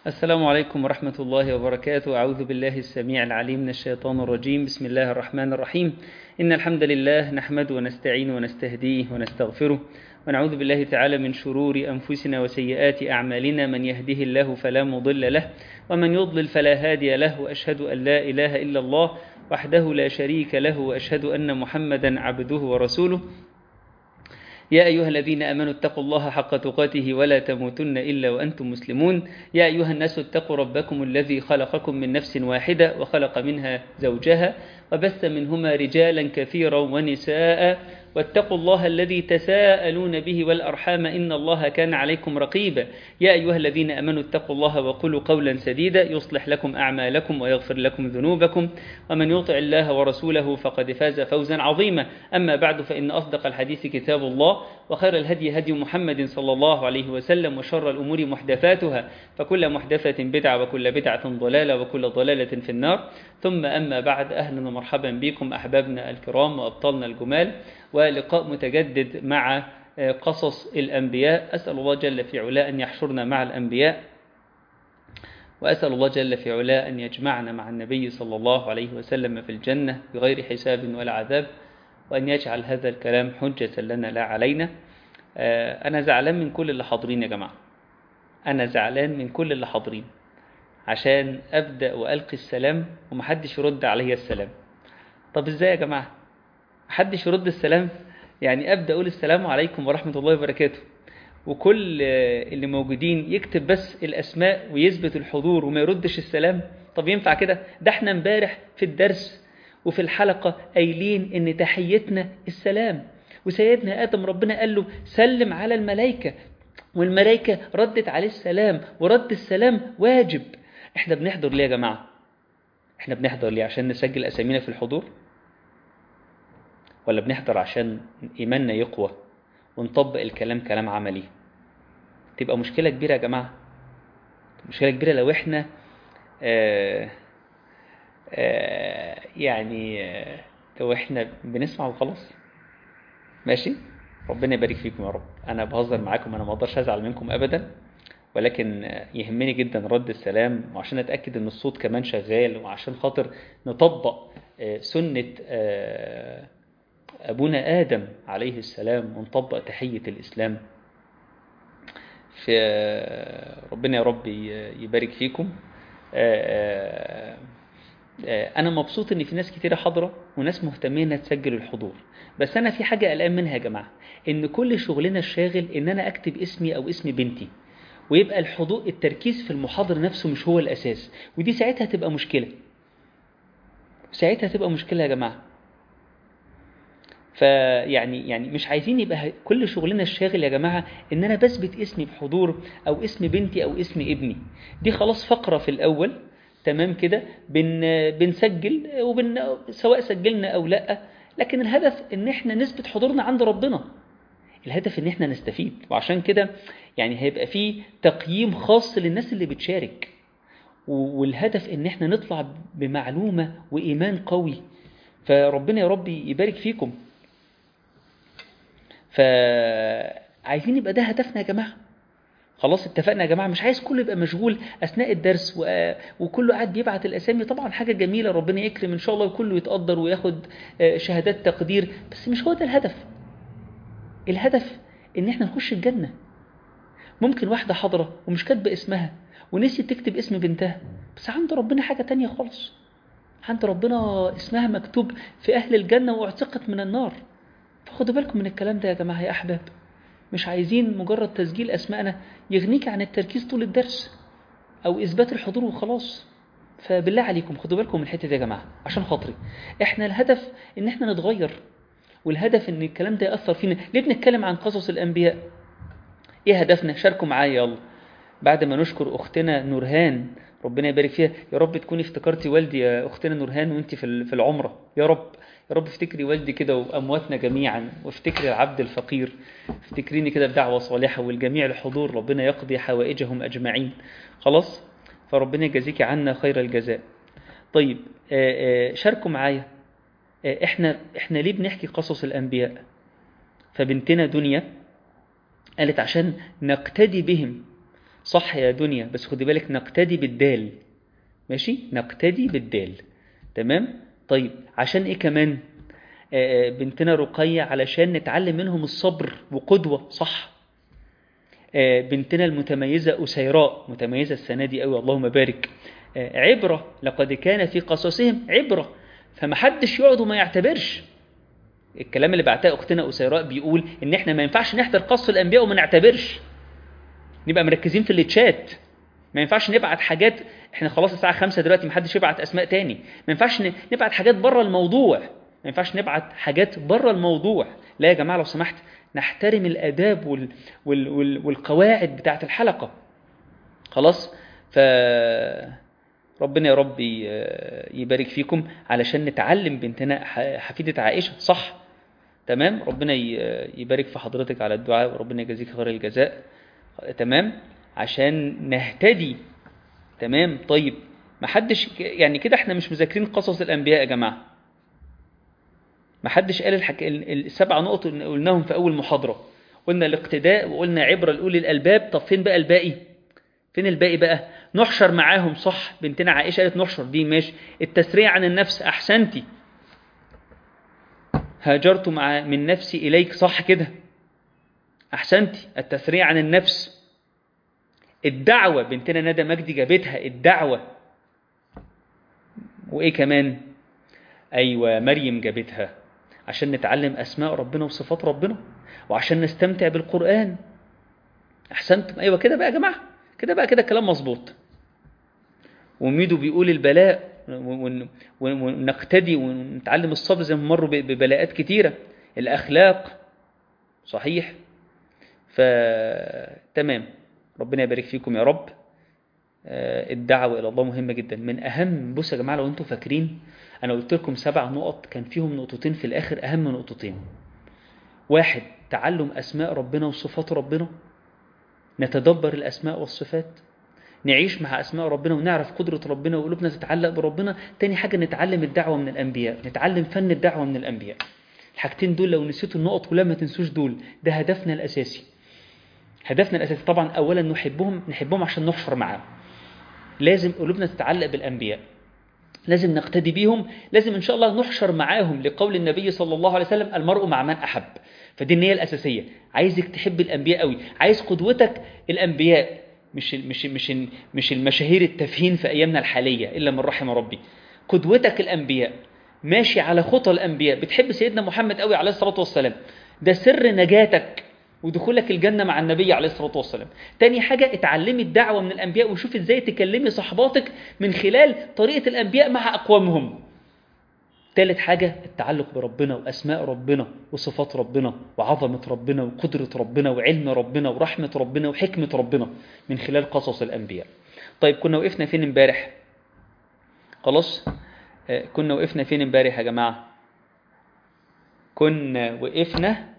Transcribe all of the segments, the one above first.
السلام عليكم ورحمة الله وبركاته. أعوذ بالله السميع العليم من الشيطان الرجيم. بسم الله الرحمن الرحيم. إن الحمد لله نحمده ونستعينه ونستهديه ونستغفره، ونعوذ بالله تعالى من شرور أنفسنا وسيئات أعمالنا. من يهده الله فلا مضل له، ومن يضلل فلا هادي له، وأشهد أن لا إله إلا الله وحده لا شريك له، وأشهد أن محمدا عبده ورسوله. يا أيها الذين آمنوا اتقوا الله حق تقاته ولا تموتن إلا وأنتم مسلمون. يا أيها الناس اتقوا ربكم الذي خلقكم من نفس واحدة وخلق منها زوجها وبث منهما رجالا كثيرا ونساء، واتقوا الله الذي تساءلون به والأرحام إن الله كان عليكم رقيبا. يا أيها الذين آمنوا اتقوا الله وقولوا قولا سديدا يصلح لكم أعمالكم ويغفر لكم ذنوبكم، ومن يطع الله ورسوله فقد فاز فوزا عظيما. أما بعد، فإن أصدق الحديث كتاب الله، وخير الهدي هدي محمد صلى الله عليه وسلم، وشر الأمور محدثاتها، فكل محدثة بدعة وكل بدعة ضلالة وكل ضلالة في النار. ثم أما بعد، أهلا ومرحبا بكم أحبابنا الكرام وأبطالنا الجمال، ولقاء متجدد مع قصص الأنبياء. أسأل الله جل في علاه أن يحشرنا مع الأنبياء، وأسأل الله جل في علاه أن يجمعنا مع النبي صلى الله عليه وسلم في الجنة بغير حساب ولا عذاب، وأن يجعل هذا الكلام حجة لنا لا علينا. أنا زعلان من كل اللي حاضرين يا جماعة، أنا زعلان من كل اللي حاضرين، عشان أبدأ وألقي السلام ومحدش يرد علي السلام. طب إزاي يا جماعة محدش يرد السلام؟ يعني أبدأ أقول السلام عليكم ورحمة الله وبركاته، وكل اللي موجودين يكتب بس الأسماء ويثبت الحضور وما يردش السلام؟ طب ينفع كده؟ ده احنا امبارح في الدرس وفي الحلقة قايلين إن تحيتنا السلام، وسيدنا آدم ربنا قال له سلم على الملائكة، والملائكة ردت عليه السلام، ورد السلام واجب. احنا بنحضر ليه يا جماعة؟ احنا بنحضر ليه؟ عشان نسجل أسامينا في الحضور؟ ولا بنحضر عشان إيماننا يقوى ونطبق الكلام كلام عملي؟ تبقى مشكلة كبيرة يا جماعة، مشكلة كبيرة لو احنا لو احنا بنسمع وخلاص. ماشي، ربنا يبارك فيكم يا رب. انا بهزر معاكم، انا ما اقدرش ازعل منكم ابدا، ولكن يهمني جدا رد السلام، وعشان اتاكد ان الصوت كمان شغال، وعشان خاطر نطبق سنة ابونا ادم عليه السلام، ونطبق تحية الاسلام. في ربنا يا رب يبارك فيكم. أنا مبسوط إن في ناس كتيرة حاضرة وناس مهتمين إنها تسجل الحضور، بس أنا في حاجة قلقان منها يا جماعة، إن كل شغلنا الشاغل إن أنا أكتب اسمي أو اسم بنتي، ويبقى الحضور التركيز في المحاضرة نفسه مش هو الأساس، ودي ساعتها تبقى مشكلة، ساعتها تبقى مشكلة يا جماعة. يعني مش عايزين يبقى كل شغلنا الشاغل يا جماعة إن أنا بثبت اسمي بحضور أو اسم بنتي أو اسم ابني. دي خلاص فقرة في الأول، تمام كده، بنسجل سواء سجلنا أو لأ، لكن الهدف إن إحنا نثبت حضورنا عند ربنا، الهدف إن إحنا نستفيد. وعشان كده يعني هيبقى فيه تقييم خاص للناس اللي بتشارك، والهدف إن إحنا نطلع بمعلومة وإيمان قوي. فربنا يا رب يبارك فيكم. فعايزين يبقى ده هدفنا يا جماعة. خلاص اتفقنا يا جماعة، مش عايز كله يبقى مشغول أثناء الدرس وكله قاعد بيبعت الأسامي. طبعا حاجة جميلة، ربنا يكرم إن شاء الله وكله يتقدر وياخد شهادات تقدير، بس مش هو ده الهدف. الهدف إن احنا نخش الجنة. ممكن واحدة حاضرة ومش كاتبة اسمها ونسيت تكتب اسم بنتها، بس عند ربنا حاجة تانية خالص. عند ربنا اسمها مكتوب في أهل الجنة واعتقت من النار. فخدوا بالكم من الكلام ده يا جماعة يا أحباب. مش عايزين مجرد تسجيل أسمائنا يغنيك عن التركيز طول الدرس أو إثبات الحضور وخلاص. فبالله عليكم خدوا بالكم من الحتة دي يا جماعة عشان خاطري. إحنا الهدف إن إحنا نتغير، والهدف إن الكلام ده يأثر فينا. ليه بنتكلم عن قصص الأنبياء؟ إيه هدفنا؟ شاركوا معايا يلا. بعد ما نشكر أختنا نورهان، ربنا يبارك فيها، يا رب تكوني افتكرتي والدي يا أختنا نورهان وانت في العمرة. يا رب يا رب افتكري والدي كده وأمواتنا جميعا، وافتكري العبد الفقير، افتكريني كده بدعوة صالحة، والجميع الحضور ربنا يقضي حوائجهم أجمعين. خلاص، فربنا يجازيك عنا خير الجزاء. طيب شاركوا معايا. احنا ليه بنحكي قصص الأنبياء؟ فبنتنا دنيا قالت عشان نقتدي بهم. صح يا دنيا، بس خدي بالك نقتدي بالدال، ماشي، نقتدي بالدال. تمام. طيب عشان ايه كمان؟ بنتنا رقية علشان نتعلم منهم الصبر وقدوة، صح. بنتنا المتميزة أسيراء، متميزة السنة دي قوي، اللهم بارك. عبرة، لقد كان في قصصهم عبرة، فمحدش يقعد وما يعتبرش. الكلام اللي بعتها أختنا أسيراء بيقول إن إحنا ما ينفعش نحضر قصص الأنبياء وما نعتبرش، نبقى مركزين في التشات. ما ينفعش نبعت حاجات، احنا خلاص الساعة 5 دلوقتي محدش يبعت أسماء تاني. ما ينفعش نبعت حاجات بره الموضوع، ما ينفعش نبعت حاجات بره الموضوع. لا يا جماعة لو سمحت، نحترم الآداب والقواعد بتاعت الحلقة. خلاص. ربنا يا رب يبارك فيكم علشان نتعلم بنتنا حفيدة عائشة، صح. تمام. ربنا يبارك في حضرتك على الدعاء، وربنا يجازيك خير الجزاء. تمام. عشان نهتدي. تمام. طيب ما حدش يعني كده احنا مش مذاكرين قصص الأنبياء يا جماعة. ما حدش قال السبع نقط اللي قلناهم في أول محاضرة. قلنا الاقتداء، وقلنا عبرة لأولي الألباب. طب فين بقى الباقي؟ فين الباقي بقى؟ نحشر معاهم، صح. بنتنا عائشة قالت نحشر، دي ماشي. التسريع عن النفس، أحسنتي. هاجرت من نفسي إليك، صح كده، أحسنتي. التسريع عن النفس. الدعوة، بنتنا ندى مجدي جابتها الدعوة. وإيه كمان؟ أيوة مريم جابتها، عشان نتعلم أسماء ربنا وصفات ربنا، وعشان نستمتع بالقرآن. أحسنتم. أيوة كده بقى يا جماعة، كده بقى، كده كلام مظبوط. وميدو بيقول البلاء، ونقتدي ونتعلم الصبر زي ما مروا ببلاءات كتيرة. الأخلاق، صحيح. فتمام. ربنا يبارك فيكم يا رب. الدعوة إلى الله مهمة جدا، من أهم. بص يا جماعة، لو أنتم فاكرين أنا قلت لكم 7 نقط، كان فيهم نقطتين في الآخر أهم نقطتين. 1، تعلم أسماء ربنا وصفات ربنا، نتدبر الأسماء والصفات، نعيش مع أسماء ربنا ونعرف قدرة ربنا وقلوبنا تتعلق بربنا. تاني حاجة نتعلم الدعوة من الأنبياء، نتعلم فن الدعوة من الأنبياء. الحاجتين دول لو نسيتوا النقط كلها ما تنسوش دول، ده هدفنا الأساسي. هدفنا الأساسي طبعا أولا نحبهم عشان نحشر معاهم. لازم قلوبنا تتعلق بالأنبياء، لازم نقتدي بيهم، لازم إن شاء الله نحشر معاهم، لقول النبي صلى الله عليه وسلم المرء مع من أحب. فدي النية الأساسية. عايزك تحب الأنبياء قوي، عايز قدوتك الأنبياء، مش المشاهير التافهين في أيامنا الحالية إلا من رحم ربي. قدوتك الأنبياء، ماشي على خطى الأنبياء، بتحب سيدنا محمد قوي عليه الصلاة والسلام، ده سر نجاتك ودخولك الجنة مع النبي عليه الصلاة والسلام. تاني حاجة، اتعلمي الدعوة من الأنبياء، وشوف ازاي تكلمي صحباتك من خلال طريقة الأنبياء مع أقوامهم. ثالث حاجة، التعلق بربنا وأسماء ربنا وصفات ربنا وعظمة ربنا وقدرة ربنا وعلم ربنا ورحمة ربنا وحكمة ربنا من خلال قصص الأنبياء. طيب كنا وقفنا فين امبارح؟ خلاص. كنا وقفنا فين امبارح يا جماعة؟ كنا وقفنا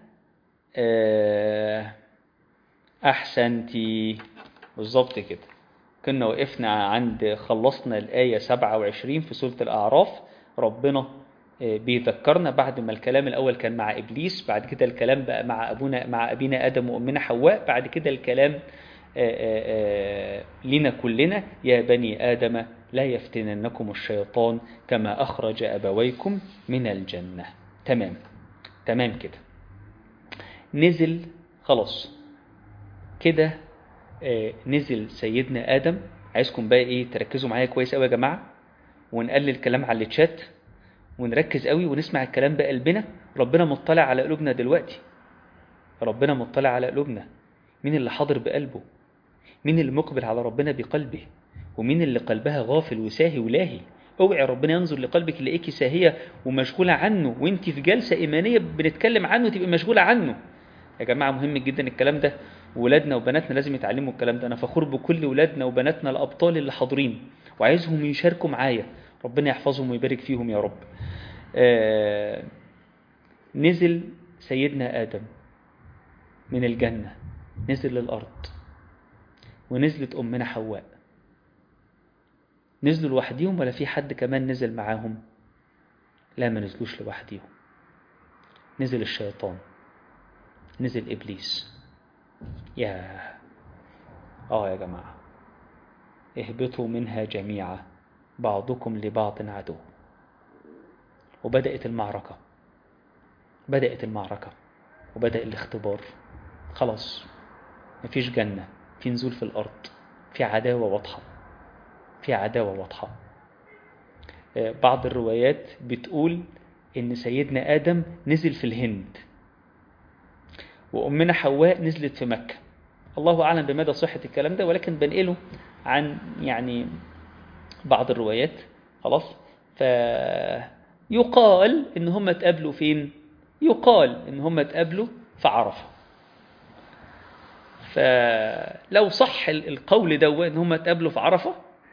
أحسنتي، بالظبط كده. كنا وقفنا عند خلصنا الآية 27 في سورة الأعراف. ربنا بيذكرنا بعد ما الكلام الأول كان مع إبليس، بعد كده الكلام بقى مع أبينا آدم وأمنا حواء، بعد كده الكلام لنا كلنا: يا بني آدم لا يفتننكم الشيطان كما أخرج أبويكم من الجنة. تمام كده. نزل خلاص كده. نزل سيدنا آدم. عايزكم بقى تركزوا معايا كويس قوي يا جماعة، ونقلل الكلام على الشات، ونركز قوي ونسمع الكلام بقلبنا. ربنا مطلع على قلوبنا دلوقتي، ربنا مطلع على قلوبنا. مين اللي حاضر بقلبه؟ مين اللي مقبل على ربنا بقلبه؟ ومين اللي قلبها غافل وساهي ولاهي؟ اوعي ربنا ينظر لقلبك يلاقيكي ساهية ومشغولة عنه، وانت في جلسة إيمانية بنتكلم عنه تبقى مشغولة عنه. يا جماعة مهم جدا الكلام ده، ولادنا وبناتنا لازم يتعلموا الكلام ده. أنا فخور بكل ولادنا وبناتنا الأبطال اللي حاضرين، وعايزهم يشاركوا معايا. ربنا يحفظهم ويبارك فيهم يا رب. نزل سيدنا آدم من الجنة، نزل للأرض، ونزلت أمنا حواء. نزلوا لوحديهم ولا في حد كمان نزل معاهم؟ لا، ما نزلوش لوحديهم. نزل الشيطان، نزل إبليس. يا يا جماعة اهبطوا منها جميعا بعضكم لبعض عدو. وبدأت المعركة، وبدأ الاختبار. خلاص مفيش جنة، في نزول في الأرض، في عداوة واضحة. بعض الروايات بتقول إن سيدنا آدم نزل في الهند، وأمنا حواء نزلت في مكة. الله أعلم بمدى صحة الكلام ده، ولكن بنقله عن يعني بعض الروايات. خلاص، فيقال إن هم اتقابلوا فين؟ يقال إن هم اتقابلوا في عرفة. فلو صح القول ده إن هم اتقابلوا في عرفة،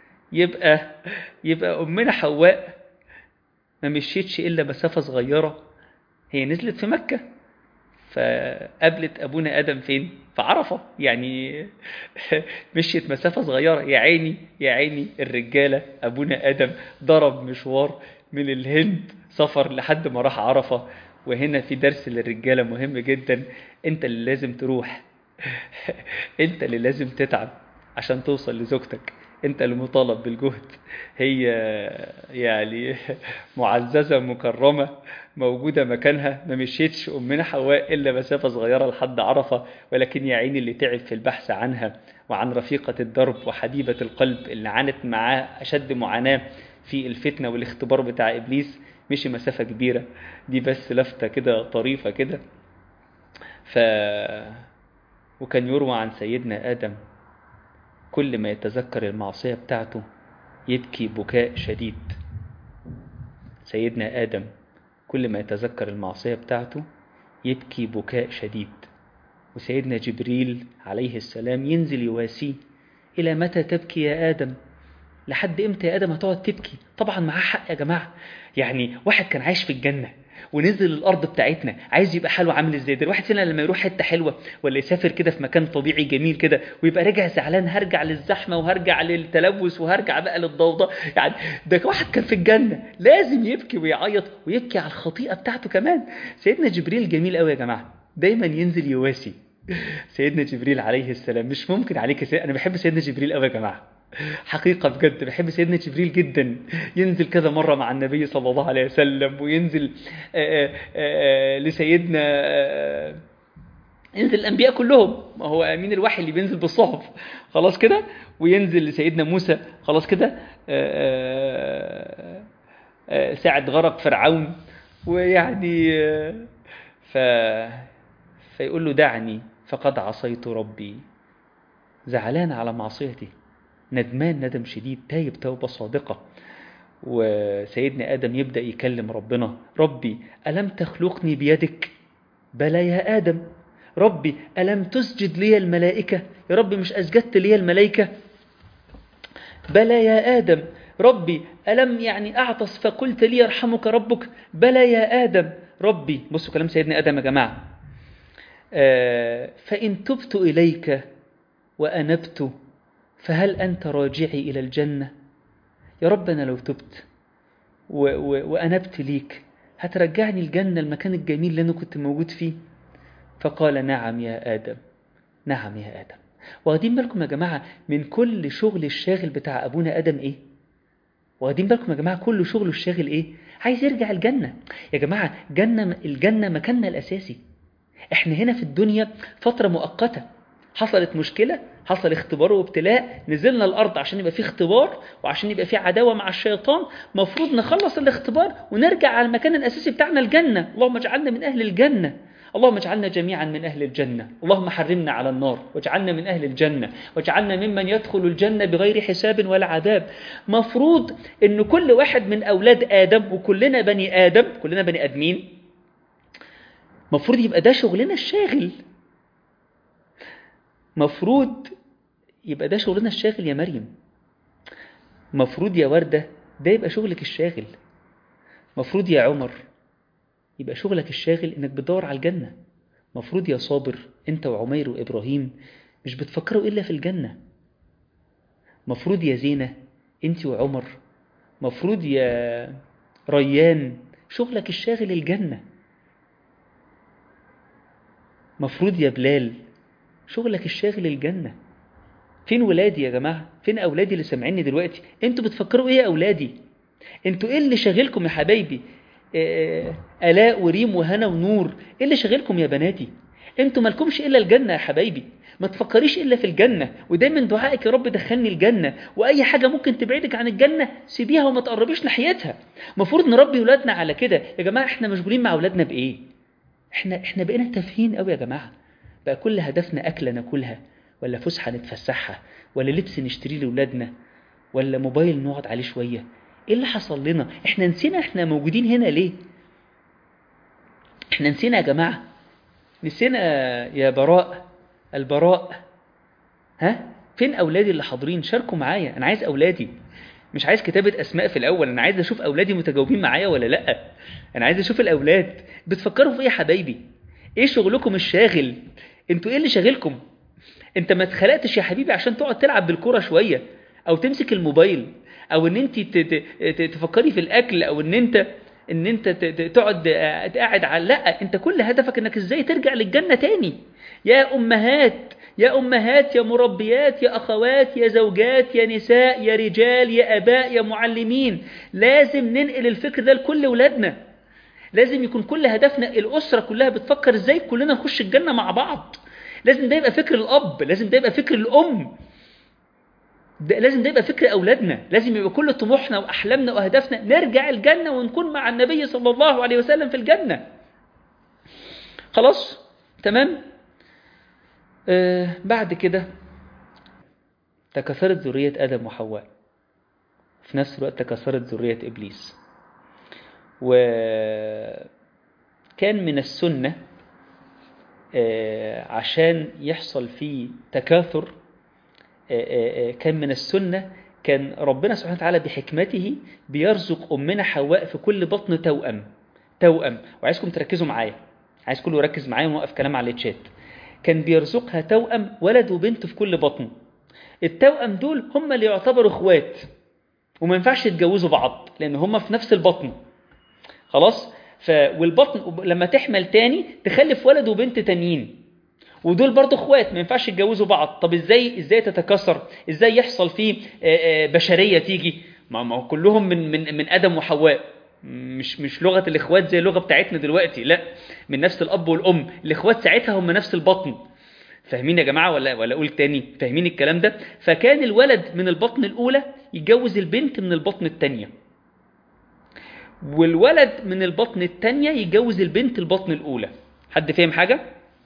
يبقى أمنا حواء ما مشيتش إلا مسافة صغيرة، هي نزلت في مكة فقابلت أبونا آدم فين؟ في عرفة يعني. مشيت مسافة صغيرة. يا عيني الرجالة، أبونا آدم ضرب مشوار من الهند سفر لحد ما راح عرفة. وهنا في درس للرجالة مهم جدا، انت اللي لازم تروح. انت اللي لازم تتعب عشان توصل لزوجتك، انت اللي مطالب بالجهد. هي يعني معززة مكرمة موجودة مكانها، ما مشيتش أمنا حواء إلا مسافة صغيرة لحد عرفة. ولكن يا عيني اللي تعب في البحث عنها وعن رفيقة الدرب وحبيبة القلب اللي عانت معاه أشد معاناة في الفتنة والاختبار بتاع إبليس، مشي مسافة كبيرة. دي بس لفتة كده طريفة كده. وكان يروى عن سيدنا آدم كل ما يتذكر المعصية بتاعته يبكي بكاء شديد. سيدنا آدم كل ما يتذكر المعصية بتاعته يبكي بكاء شديد. وسيدنا جبريل عليه السلام ينزل يواسيه: إلى متى تبكي يا آدم؟ لحد إمتى يا آدم هتقعد تبكي؟ طبعا معاه حق يا جماعة. يعني واحد كان عايش في الجنة ونزل الأرض بتاعتنا، عايز يبقى حاله عامل إزاي؟ ده الواحد فينا لما يروح حتة حلوة ولا يسافر كده في مكان طبيعي جميل كده ويبقى راجع زعلان، هرجع للزحمة وهرجع للتلوث وهرجع بقى للضوضاء. يعني ده واحد كان في الجنة لازم يبكي ويعيط ويبكي على الخطيئة بتاعته كمان. سيدنا جبريل جميل قوي يا جماعة، دايما ينزل يواسي. سيدنا جبريل عليه السلام مش ممكن عليك أنا بحب سيدنا جبريل قوي يا جماعة، حقيقة بجد بحب سيدنا جبريل جدا. ينزل كذا مرة مع النبي صلى الله عليه وسلم، وينزل لسيدنا ينزل الأنبياء كلهم، ما هو أمين الوحي اللي بينزل بالصحف خلاص كده. وينزل لسيدنا موسى خلاص كده ساعة غرق فرعون. ويعني فيقول له: دعني فقد عصيت ربي. زعلان على معصيتي، ندمان ندم شديد، تايب توبة صادقة. وسيدنا آدم يبدأ يكلم ربنا: ربي ألم تخلقني بيدك؟ بلى يا آدم. ربي ألم تسجد لي الملائكة؟ يا ربي مش أسجدت لي الملائكة؟ بلى يا آدم. ربي ألم يعني أعطس فقلت لي يرحمك ربك؟ بلى يا آدم. ربي، بصوا كلام سيدنا آدم يا جماعة، فإن تبت إليك وأنبت فهل أنت راجعي إلى الجنة؟ يا رب أنا لو تبت وأنبت ليك هترجعني الجنة، المكان الجميل اللي أنا كنت موجود فيه؟ فقال: نعم يا آدم، نعم يا آدم. واخدين بالكم يا جماعة من كل شغل الشاغل بتاع أبونا آدم إيه؟ واخدين بالكم يا جماعة كل شغله الشاغل إيه؟ عايز يرجع الجنة. يا جماعة الجنة مكاننا الأساسي. إحنا هنا في الدنيا فترة مؤقتة، حصلت مشكلة، حصل اختبار وابتلاء، نزلنا الأرض عشان يبقى فيه اختبار وعشان يبقى فيه عداوة مع الشيطان. مفروض نخلص الاختبار ونرجع على المكان الأساسي بتاعنا، الجنة. اللهم اجعلنا من أهل الجنة، اللهم اجعلنا جميعا من أهل الجنة، اللهم حرمنا على النار واجعلنا من أهل الجنة، واجعلنا ممن يدخل الجنة بغير حساب ولا عذاب. مفروض أن كل واحد من أولاد آدم، وكلنا بني آدم، كلنا بني آدمين، مفروض يبقى ده شغلنا الشاغل. مفروض يبقى ده شغلنا الشاغل يا مريم. مفروض يا وردة ده يبقى شغلك الشاغل. مفروض يا عمر يبقى شغلك الشاغل انك بتدور على الجنة. مفروض يا صابر انت وعمير وإبراهيم مش بتفكروا إلا في الجنة. مفروض يا زينة انت وعمر، مفروض يا ريان شغلك الشاغل الجنة. مفروض يا بلال شغلك الشاغل الجنة. فين ولادي يا جماعة؟ فين أولادي اللي سامعيني دلوقتي؟ انتوا بتفكروا ايه يا أولادي؟ انتوا ايه اللي شاغلكم يا حبايبي؟ آلاء وريم وهنا ونور، ايه اللي شاغلكم يا بناتي؟ انتوا مالكمش إلا الجنة يا حبايبي، ما تفكريش إلا في الجنة، ودايما دعائك يا رب دخلني الجنة، وأي حاجة ممكن تبعدك عن الجنة سيبيها وما تقربيش ناحيتها. مفروض نربي ولادنا على كده يا جماعة. احنا مشغولين مع ولادنا بإيه؟ احنا بقينا تافهين قوي يا جماعة. بقى كل هدفنا أكلة ناكلها، ولا فسحة نتفسحها، ولا لبس نشتريه لولادنا، ولا موبايل نقعد عليه شوية. ايه اللي حصل لنا؟ احنا نسينا احنا موجودين هنا ليه؟ احنا نسينا يا جماعة، نسينا. يا براء البراء، ها فين أولادي اللي حاضرين؟ شاركوا معايا، أنا عايز أولادي. مش عايز كتابة أسماء في الأول، أنا عايز أشوف أولادي متجاوبين معايا ولا لأ. أنا عايز أشوف الأولاد بتفكروا في إيه يا حبايبي؟ إيه شغلكم الشاغل؟ أنتوا إيه اللي شاغلكم؟ أنت ما اتخلقتش يا حبيبي عشان تقعد تلعب بالكرة شوية، أو تمسك الموبايل، أو إن أنت تفكري في الأكل، أو إن أنت تقعد قاعد على. لأ، أنت كل هدفك إنك إزاي ترجع للجنة تاني. يا أمهات، يا أمهات، يا مربيات، يا أخوات، يا زوجات، يا نساء، يا رجال، يا أباء، يا معلمين، لازم ننقل الفكر ده لكل ولادنا. لازم يكون كل هدفنا الأسرة كلها بتفكر إزاي كلنا نخش الجنة مع بعض. لازم ده يبقى فكر الأب، لازم ده يبقى فكر الأم، لازم ده يبقى فكر أولادنا. لازم يبقى كل طموحنا وأحلامنا وأهدافنا نرجع الجنة ونكون مع النبي صلى الله عليه وسلم في الجنة. خلاص؟ تمام؟ بعد كده تكاثرت ذرية آدم وحواء، في نفس الوقت تكاثرت ذرية إبليس. وكان من السنة عشان يحصل فيه تكاثر، كان من السنة، كان ربنا سبحانه وتعالى بحكمته بيرزق أمنا حواء في كل بطن توأم. وعايزكم تركزوا معايا، عايز كله يركز معايا ونوقف كلام على الشات. كان بيرزقها توأم، ولد وبنت في كل بطن. التوأم دول هم اللي يعتبروا اخوات، وما ينفعش يتجوزوا بعض لأن هم في نفس البطن. خلاص؟ والبطن لما تحمل تاني تخلف ولد وبنت تانيين، ودول برضو اخوات، ما ينفعش يتجوزوا بعض. طب ازاي تتكاثر؟ ازاي يحصل فيه بشرية تيجي؟ ما كلهم من آدم وحواء. مش لغة الاخوات زي اللغة بتاعتنا دلوقتي، لا، من نفس الأب والأم. الاخوات ساعتها هم نفس البطن. فاهمين يا جماعة ولا أقول تاني؟ فاهمين الكلام ده؟ فكان الولد من البطن الأولى يتجوز البنت من البطن التانية، والولد من البطن التانية يتجوز البنت البطن الأولى. حد فاهم حاجة؟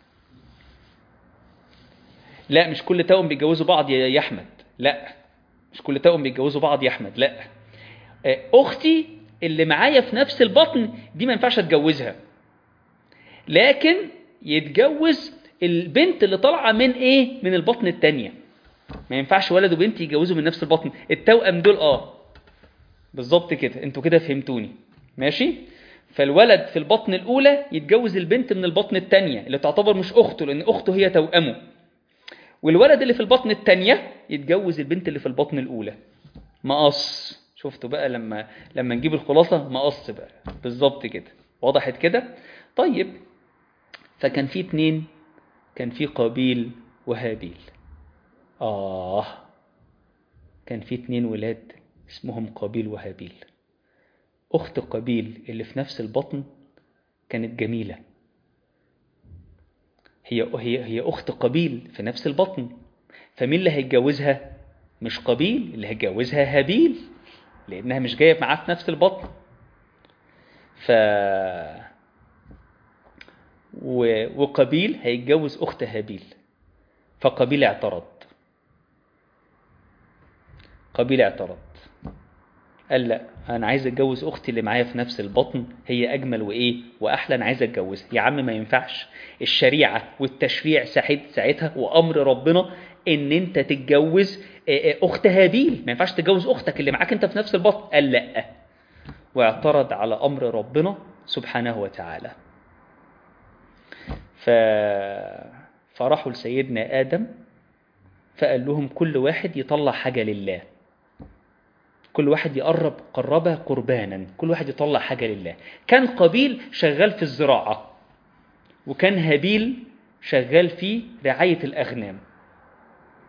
لا، مش كل توأم بيتجوزوا بعض يا أحمد. لا، مش كل توأم بيتجوزوا بعض يا أحمد. لا، أختي اللي معايا في نفس البطن دي ما ينفعش أتجوزها، لكن يتجوز البنت اللي طالعة من البطن التانية. ما ينفعش ولد وبنت يتجوزوا من نفس البطن. التوأم دول بالظبط كده، انتوا كده فهمتوني ماشي. فالولد في البطن الأولى يتجوز البنت من البطن التانية اللي تعتبر مش أخته، لأن أخته هي توأمه. والولد اللي في البطن التانية يتجوز البنت اللي في البطن الأولى. مقص. شفتوا بقى لما نجيب الخلاصة؟ مقص بقى بالظبط كده. وضحت كده؟ طيب، فكان في 2، كان في قابيل وهابيل. كان في 2 ولاد اسمهم قابيل وهابيل. أخت قابيل اللي في نفس البطن كانت جميلة، هي أخت قابيل في نفس البطن. فمين اللي هيتجوزها؟ مش قابيل، اللي هيتجوزها هابيل، لأنها مش جاية معاه في نفس البطن. وقابيل هيتجوز أخت هابيل. فقابيل اعترض. قال لا، أنا عايز أتجوز أختي اللي معايا في نفس البطن، هي أجمل وأحلى، أنا عايز أتجوزها. يا عم ما ينفعش، الشريعة والتشريع ساعتها وأمر ربنا إن أنت تتجوز أخت هابيل، ما ينفعش تتجوز أختك اللي معاك أنت في نفس البطن. قال لا، واعترض على أمر ربنا سبحانه وتعالى. فراحوا لسيدنا آدم فقال لهم كل واحد يطلع حاجة لله، كل واحد قربها قربانا، كل واحد يطلع حاجة لله. كان قابيل شغال في الزراعة، وكان هابيل شغال في رعاية الأغنام.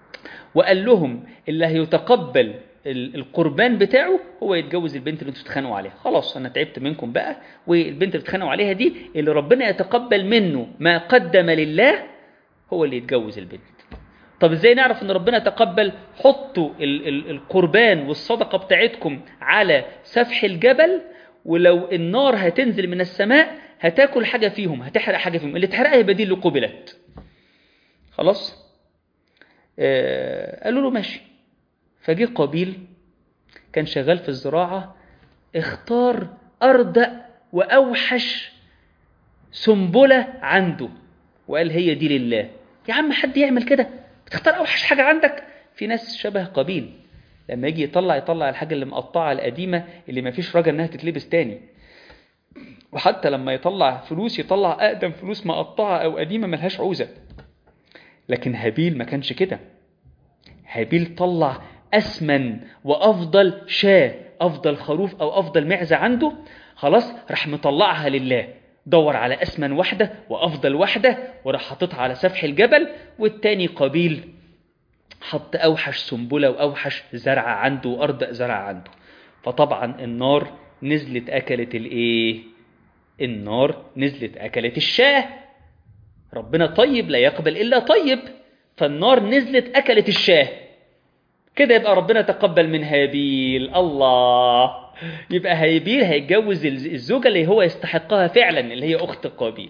وقال لهم اللي هيتقبل القربان بتاعه هو يتجوز البنت اللي انتوا بتتخانقوا عليها. خلاص انا تعبت منكم بقى، والبنت اللي بتتخانقوا عليها دي اللي ربنا يتقبل منه ما قدم لله هو اللي يتجوز البنت. طب ازاي نعرف ان ربنا تقبل؟ حطوا القربان والصدقة بتاعتكم على سفح الجبل، ولو النار هتنزل من السماء هتاكل حاجة فيهم، هتحرق حاجة فيهم، اللي تحرقها يبقى دي اللي قبلت. خلاص قالوا له ماشي. فجي قابيل كان شغال في الزراعة، اختار أردأ وأوحش سنبلة عنده وقال هي دي لله. يا عم حد يعمل كده؟ بتختار أوحش حاجة عندك؟ في ناس شبه قابيل لما يجي يطلع الحاجة اللي مقطعة القديمة اللي ما فيش رجا انها تتلبس تاني، وحتى لما يطلع فلوس يطلع أقدم فلوس مقطعة أو قديمة ملهاش عوزة. لكن هابيل ما كانش كده. هابيل طلع أسمن وأفضل شاة، أفضل خروف أو أفضل معزة عنده، خلاص راح مطلعها لله. دور على أسمن واحدة وأفضل واحدة وراح حطتها على سفح الجبل. والتاني قابيل حط أوحش سنبلة وأوحش زرع عنده وأردأ زرع عنده. فطبعا النار نزلت أكلت الإيه؟ النار نزلت أكلت الشاه. ربنا طيب لا يقبل إلا طيب، فالنار نزلت أكلت الشاه. كده يبقى ربنا تقبل من هابيل. الله، يبقى هابيل هيتجوز الزوجة اللي هو يستحقها فعلا، اللي هي أخت قابيل.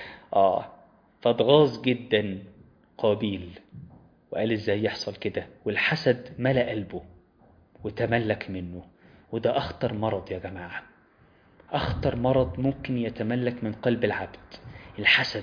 فاتغاظ جدا قابيل وقال ازاي يحصل كده، والحسد ملأ قلبه وتملك منه. وده أخطر مرض يا جماعة، أخطر مرض ممكن يتملك من قلب العبد، الحسد.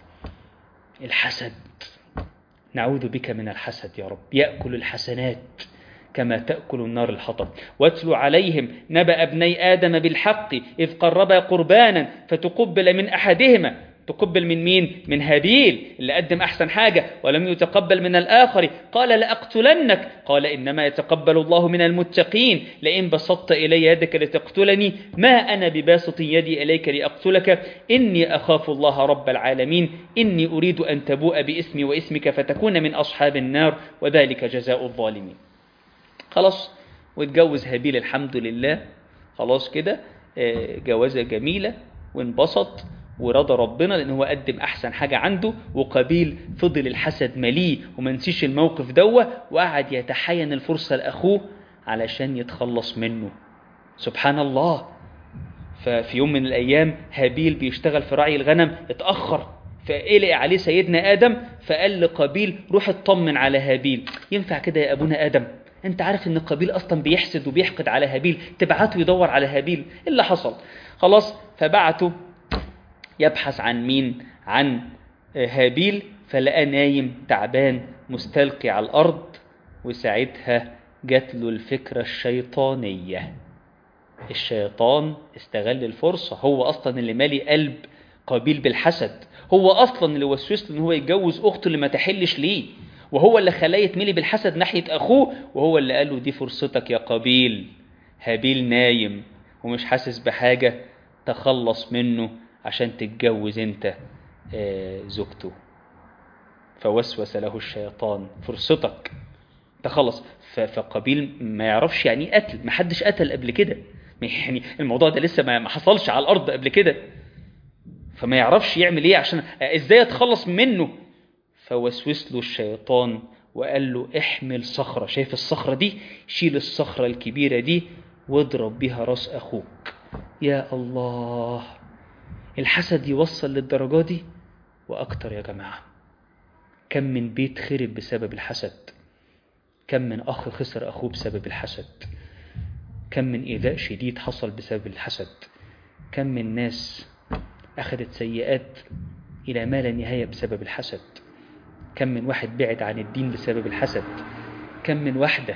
الحسد، نعوذ بك من الحسد يا رب. يأكل الحسنات كما تأكل النار الحطب. واتلو عليهم نبأ ابني آدم بالحق إذ قربا قربانا فتقبل من أحدهما. تقبل من مين؟ من هابيل اللي قدم أحسن حاجة، ولم يتقبل من الآخر. قال لأقتلنك، قال إنما يتقبل الله من المتقين. لئن بسطت إلي يدك لتقتلني ما أنا بباسط يدي إليك لأقتلك إني أخاف الله رب العالمين إني أريد أن تبوء باسمي واسمك فتكون من أصحاب النار وذلك جزاء الظالمين. خلاص واتجوز هابيل الحمد لله. خلاص كده جوازة جميلة وانبسط ورضى ربنا لأنه هو قدم أحسن حاجة عنده. وقابيل فضل الحسد مليه ومنسيش الموقف دوه، وقعد يتحين الفرصة لأخوه علشان يتخلص منه. سبحان الله. ففي يوم من الأيام هابيل بيشتغل في رعي الغنم اتأخر، فقلق عليه سيدنا آدم، فقال لقابيل روح اطمن على هابيل. ينفع كده يا أبونا آدم؟ انت عارف ان قابيل اصلا بيحسد وبيحقد على هابيل، تبعته يدور على هابيل؟ اللي حصل خلاص. فبعته يبحث عن مين؟ عن هابيل. فلقى نايم تعبان مستلقي على الأرض. وساعتها جات له الفكرة الشيطانية. الشيطان استغل الفرصة، هو أصلا اللي مالي قلب قابيل بالحسد، هو أصلا اللي وسوس له إن هو يتجوز أخته اللي ما تحلش ليه، وهو اللي خلاه يتملي بالحسد ناحية أخوه، وهو اللي قال له دي فرصتك يا قابيل. هابيل نايم ومش حاسس بحاجة، تخلص منه عشان تتجوز انت زوجته. فوسوس له الشيطان فرصتك تخلص. فقابيل ما يعرفش يعني قتل، ما حدش قتل قبل كده، يعني الموضوع ده لسه ما حصلش على الأرض قبل كده، فما يعرفش يعمل ايه عشان ازاي يتخلص منه. فوسوس له الشيطان وقال له احمل صخرة، شايف الصخرة دي؟ شيل الصخرة الكبيرة دي واضرب بها رأس أخوك. يا الله، الحسد يوصل للدرجة دي وأكتر يا جماعة. كم من بيت خرب بسبب الحسد، كم من أخ خسر أخوه بسبب الحسد، كم من إيذاء شديد حصل بسبب الحسد، كم من ناس أخذت سيئات إلى ما لا نهاية بسبب الحسد، كم من واحد بعد عن الدين بسبب الحسد، كم من واحدة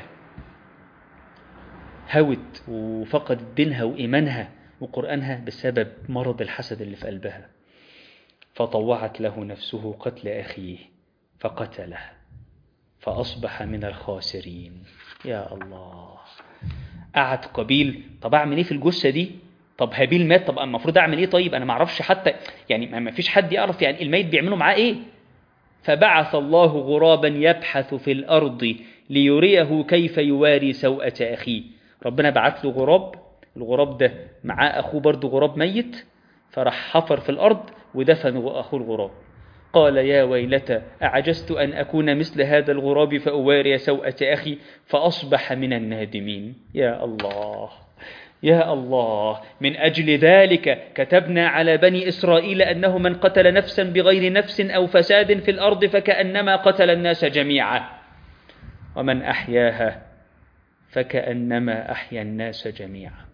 هوت وفقدت دينها وإيمانها وقرآنها بسبب مرض الحسد اللي في قلبها. فطوعت له نفسه قتل أخيه فقتله فأصبح من الخاسرين. يا الله. قعد قابيل طب أعمل إيه في الجثة دي؟ طب هابيل مات، طب المفروض أعمل إيه؟ طيب أنا ما أعرفش حتى، يعني ما فيش حد يعرف يعني الميت بيعملوا معاه إيه. فبعث الله غرابا يبحث في الأرض ليريه كيف يواري سوءة أخيه. ربنا بعث له غراب، الغراب ده معاه أخوه برضه غراب ميت، فراح حفر في الأرض ودفن أخوه الغراب. قال يا ويلتى أعجزت أن أكون مثل هذا الغراب فأواري سوءة أخي، فأصبح من النادمين. يا الله يا الله. من أجل ذلك كتبنا على بني إسرائيل أنه من قتل نفسا بغير نفس أو فساد في الأرض فكأنما قتل الناس جميعا، ومن أحياها فكأنما أحيا الناس جميعا.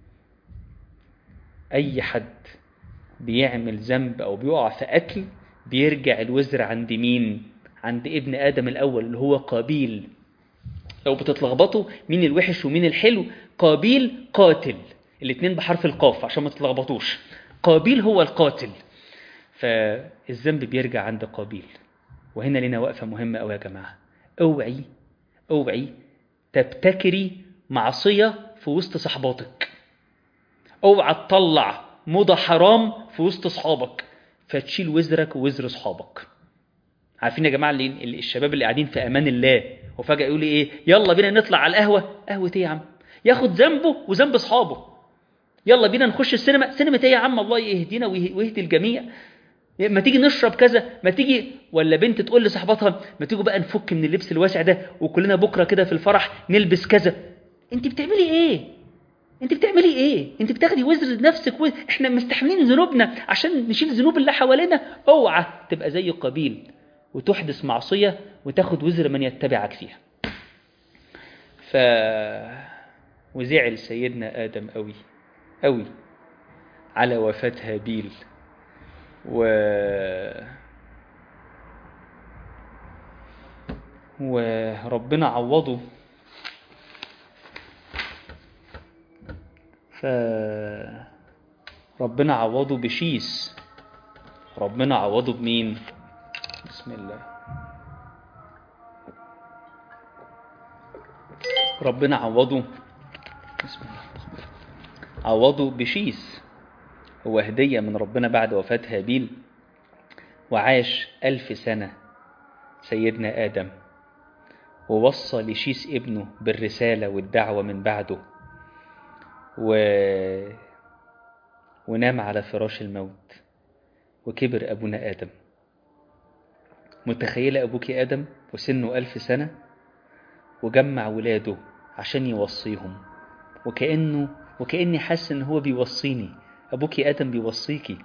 أي حد بيعمل ذنب أو بيقع في قتل بيرجع الوزر عند مين؟ عند ابن آدم الأول اللي هو قابيل. لو بتتلخبطوا مين الوحش ومين الحلو، قابيل قاتل، الاتنين بحرف القاف عشان ما تتلخبطوش. قابيل هو القاتل، فالذنب بيرجع عند قابيل. وهنا لنا وقفة مهمة أوي يا جماعة. اوعي تبتكري معصية في وسط صحباتك. اوعى تطلع موضة حرام في وسط صحابك فتشيل وزرك ووزر صحابك. عارفين يا جماعة اللي الشباب اللي قاعدين في أمان الله وفجأة يقول ايه يلا بينا نطلع على القهوة. قهوة ايه يا عم؟ ياخد ذنبه وذنب صحابه. يلا بينا نخش السينما. سينما ايه يا عم؟ الله يهدينا ويهدي الجميع. ما تيجي نشرب كذا، ما تيجي. ولا بنت تقول لصاحبتها ما تيجوا بقى نفك من اللبس الواسع ده وكلنا بكرة كده في الفرح نلبس كذا. انت بتعملي ايه؟ انت بتاخدي وزر نفسك احنا مستحملين ذنوبنا عشان نشيل ذنوب اللي حوالينا. اوعى تبقى زي قابيل وتحدث معصية وتاخد وزر من يتبعك فيها. وزعل سيدنا آدم قوي على وفاة هابيل، وربنا عوضه. ربنا عوضه بشيس. ربنا عوضه بمين؟ بسم الله. ربنا عوضه بسم الله. عوضه بشيس، هو هدية من ربنا بعد وفاة هابيل. وعاش 1000 سنة سيدنا آدم، ووصى لشيس ابنه بالرسالة والدعوة من بعده، ونام على فراش الموت. وكبر أبونا آدم. متخيلة أبوك آدم وسنه 1000 سنة وجمع ولاده عشان يوصيهم، وكأني حاسس إن هو بيوصيني. أبوك آدم بيوصيكي.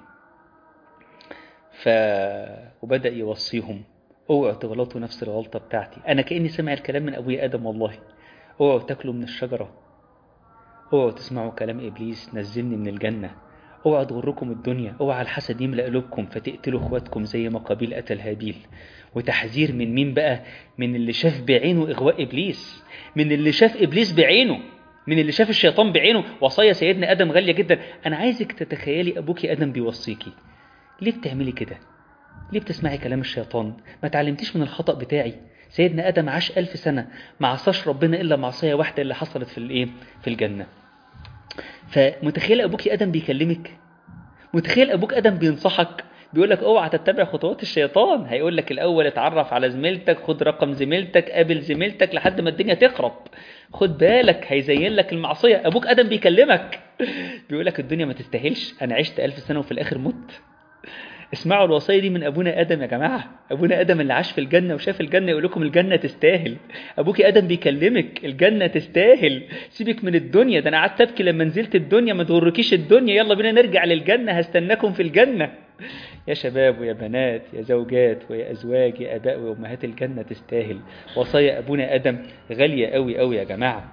وبدأ يوصيهم اوعوا تغلطوا نفس الغلطة بتاعتي. أنا كأني سمع الكلام من أبوي آدم والله. اوعوا تاكلوا من الشجرة، اوعوا تسمعوا كلام إبليس نزلني من الجنة، اوعوا تغركم الدنيا، اوعوا الحسد يملأ قلوبكم فتقتلوا اخواتكم زي ما قابيل قتل هابيل. وتحذير من مين بقى؟ من اللي شاف بعينه إغواء إبليس، من اللي شاف إبليس بعينه، من اللي شاف الشيطان بعينه. وصايا سيدنا آدم غالية جدا. أنا عايزك تتخيلي أبوك آدم بيوصيكي. ليه بتعملي كده؟ ليه بتسمعي كلام الشيطان؟ ما تعلمتيش من الخطأ بتاعي؟ سيدنا آدم عاش 1000 سنة ما عصاش ربنا إلا معصية واحدة اللي حصلت في الجنة. فمتخيل أبوك آدم بيكلمك؟ متخيل أبوك آدم بينصحك؟ بيقولك اوعى تتبع خطوات الشيطان. هيقولك الأول اتعرف على زميلتك، خد رقم زميلتك، قابل زميلتك لحد ما الدنيا تخرب. خد بالك هيزين لك المعصية. أبوك آدم بيكلمك بيقولك الدنيا ما تستاهلش، أنا عشت 1000 سنة وفي الآخر مت. اسمعوا الوصية دي من أبونا آدم يا جماعة. أبونا آدم اللي عاش في الجنة وشاف الجنة يقول لكم الجنة تستاهل. أبوك آدم بيكلمك الجنة تستاهل. سيبك من الدنيا، ده أنا قعدت أبكي لما نزلت الدنيا. ما تغركيش الدنيا، يلا بينا نرجع للجنة، هستناكم في الجنة. يا شباب ويا بنات، يا زوجات ويا أزواج، يا آباء وأمهات، الجنة تستاهل. وصايا أبونا آدم غالية قوي قوي يا جماعة.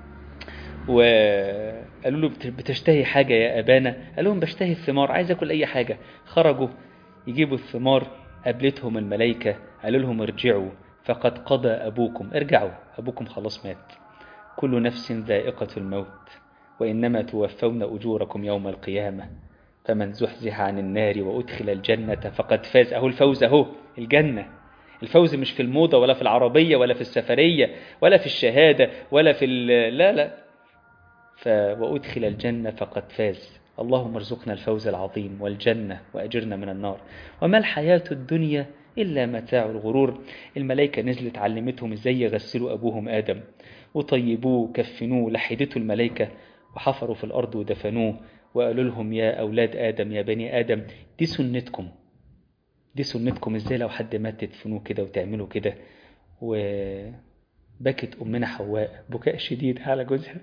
وقالوا له بتشتهي حاجة يا أبانا؟ قال لهم بشتهي الثمار، عايز أكل أي حاجة. خرجوا يجيبوا الثمار، قابلتهم الملائكة قالوا لهم ارجعوا فقد قضى أبوكم. ارجعوا، أبوكم خلاص مات. كل نفس ذائقة الموت وإنما توفون أجوركم يوم القيامة فمن زحزح عن النار وأدخل الجنة فقد فاز. أهو الفوز، أهو الجنة. الفوز مش في الموضة ولا في العربية ولا في السفرية ولا في الشهادة ولا في لا. وأدخل الجنة فقد فاز. اللهم ارزقنا الفوز العظيم والجنة وأجرنا من النار. وما الحياة الدنيا إلا متاع الغرور. الملائكة نزلت علمتهم إزاي يغسلوا أبوهم آدم وطيبوه كفنوه، لحدته الملائكة وحفروا في الأرض ودفنوه وقالوا لهم يا أولاد آدم يا بني آدم دي سنتكم، دي سنتكم، إزاي لو حد مات تدفنوه كده وتعملوا كده. وبكت أمنا حواء بكاء شديد على جوزها.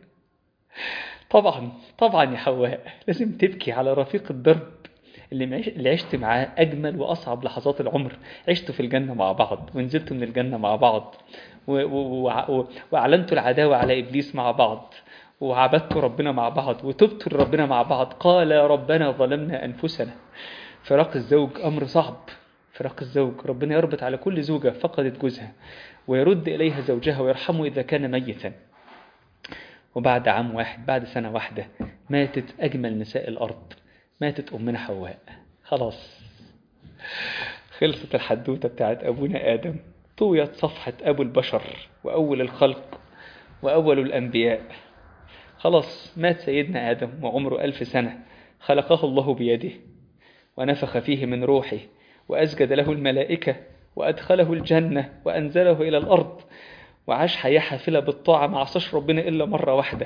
طبعا يا حواء لازم تبكي على رفيق الدرب اللي عشت معاه أجمل وأصعب لحظات العمر. عشتوا في الجنة مع بعض ونزلتوا من الجنة مع بعض وأعلنتوا العداوة على إبليس مع بعض وعبدتوا ربنا مع بعض وتبتوا لربنا مع بعض. قال ربنا ظلمنا أنفسنا. فراق الزوج أمر صعب، فراق الزوج ربنا يربط على كل زوجة فقدت جوزها ويرد إليها زوجها ويرحمه إذا كان ميتا. وبعد عام واحد، بعد سنة واحدة، ماتت أجمل نساء الأرض، ماتت أمنا حواء. خلاص خلصت الحدوتة بتاعت أبونا آدم، طويت صفحة أبو البشر وأول الخلق وأول الأنبياء. خلاص مات سيدنا آدم وعمره 1000 سنة، خلقه الله بيده ونفخ فيه من روحه وأسجد له الملائكة وأدخله الجنة وأنزله إلى الأرض وعاش حياة حافلة بالطاعة، ما عصاش ربنا إلا مرة واحدة.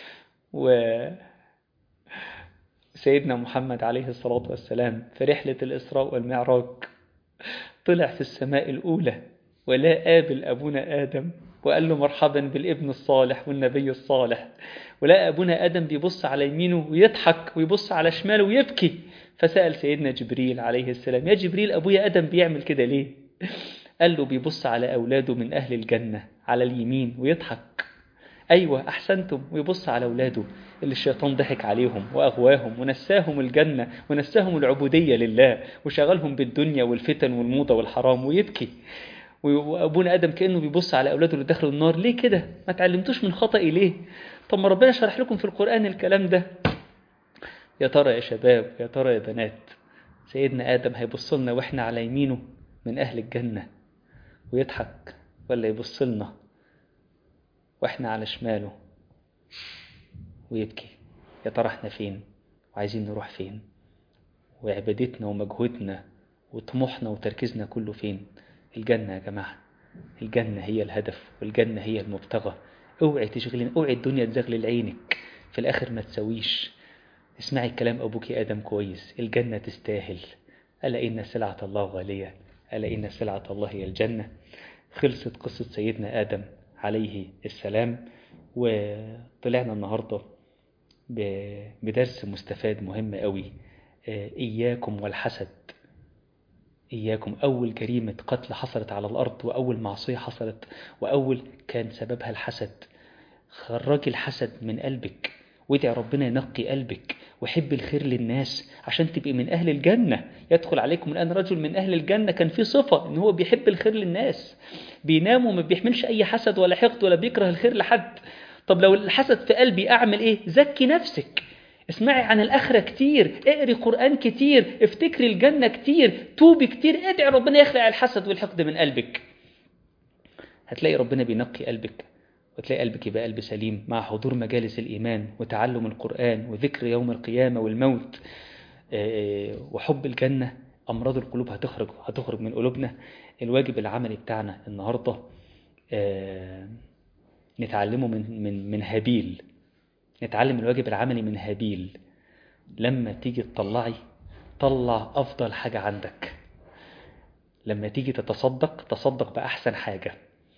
وسيدنا محمد عليه الصلاة والسلام في رحلة الإسراء والمعراج طلع في السماء الأولى ولا قابل أبونا آدم وقال له مرحبا بالابن الصالح والنبي الصالح، ولا أبونا آدم بيبص على يمينه ويضحك ويبص على شماله ويبكي. فسأل سيدنا جبريل عليه السلام يا جبريل أبويا آدم بيعمل كده ليه؟ قال له بيبص على أولاده من أهل الجنة على اليمين ويضحك. أيوة أحسنتم، ويبص على أولاده اللي الشيطان ضحك عليهم وأغواهم ونساهم الجنة ونساهم العبودية لله وشغلهم بالدنيا والفتن والموضة والحرام ويبكي. وأبونا آدم كأنه بيبص على أولاده اللي دخلوا النار. ليه كده؟ ما تعلمتوش من خطئي ليه؟ طب ما ربنا شرح لكم في القرآن الكلام ده. يا ترى يا شباب، يا ترى يا بنات، سيدنا آدم هيبص لنا وإحنا على يمينه من أهل الجنة ويضحك، ولا يبص لنا وإحنا على شماله ويبكي؟ يا ترى إحنا فين وعايزين نروح فين؟ وعبادتنا ومجهودنا وطموحنا وتركيزنا كله فين؟ الجنة يا جماعة، الجنة هي الهدف والجنة هي المبتغى. اوعي تشغلين، اوعي الدنيا تزغلل عينك في الآخر ما تسويش. اسمعي كلام أبوك آدم كويس، الجنة تستاهل. ألا إن سلعة الله غالية، ألا إن سلعة الله هي الجنة. خلصت قصة سيدنا آدم عليه السلام، وطلعنا النهاردة بدرس مستفاد مهم قوي. إياكم والحسد. إياكم، أول جريمة قتل حصلت على الأرض وأول معصية حصلت وأول كان سببها الحسد. خرجي الحسد من قلبك وادعي ربنا ينقي قلبك وحب الخير للناس عشان تبقي من أهل الجنة. يدخل عليكم الآن رجل من أهل الجنة كان فيه صفة إن هو بيحب الخير للناس، بينام وما بيحملش أي حسد ولا حقد ولا بيكره الخير لحد. طب لو الحسد في قلبي أعمل إيه؟ زكي نفسك، اسمعي عن الآخرة كتير، اقري قرآن كتير، افتكري الجنة كتير، توبي كتير، ادعي ربنا يخلع الحسد والحقد من قلبك. هتلاقي ربنا بينقي قلبك وتلاقي قلبك يبقى قلب سليم مع حضور مجالس الإيمان وتعلم القرآن وذكر يوم القيامة والموت وحب الجنة. أمراض القلوب هتخرج من قلوبنا. الواجب العملي بتاعنا النهاردة نتعلمه من هابيل. نتعلم الواجب العملي من هابيل. لما تيجي تطلع أفضل حاجة عندك. لما تيجي تصدق بأحسن حاجة.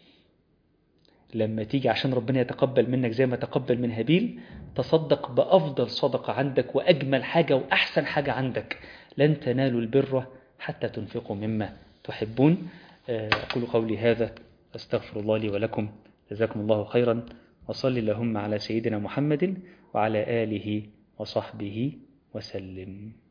لما تيجي عشان ربنا يتقبل منك زي ما تقبل من هابيل، تصدق بأفضل صدقة عندك وأجمل حاجة وأحسن حاجة عندك. لن تنالوا البر حتى تنفقوا مما تحبون. أقول قولي هذا، أستغفر الله لي ولكم، جزاكم الله خيرا، وصل اللهم على سيدنا محمد وعلى آله وصحبه وسلم.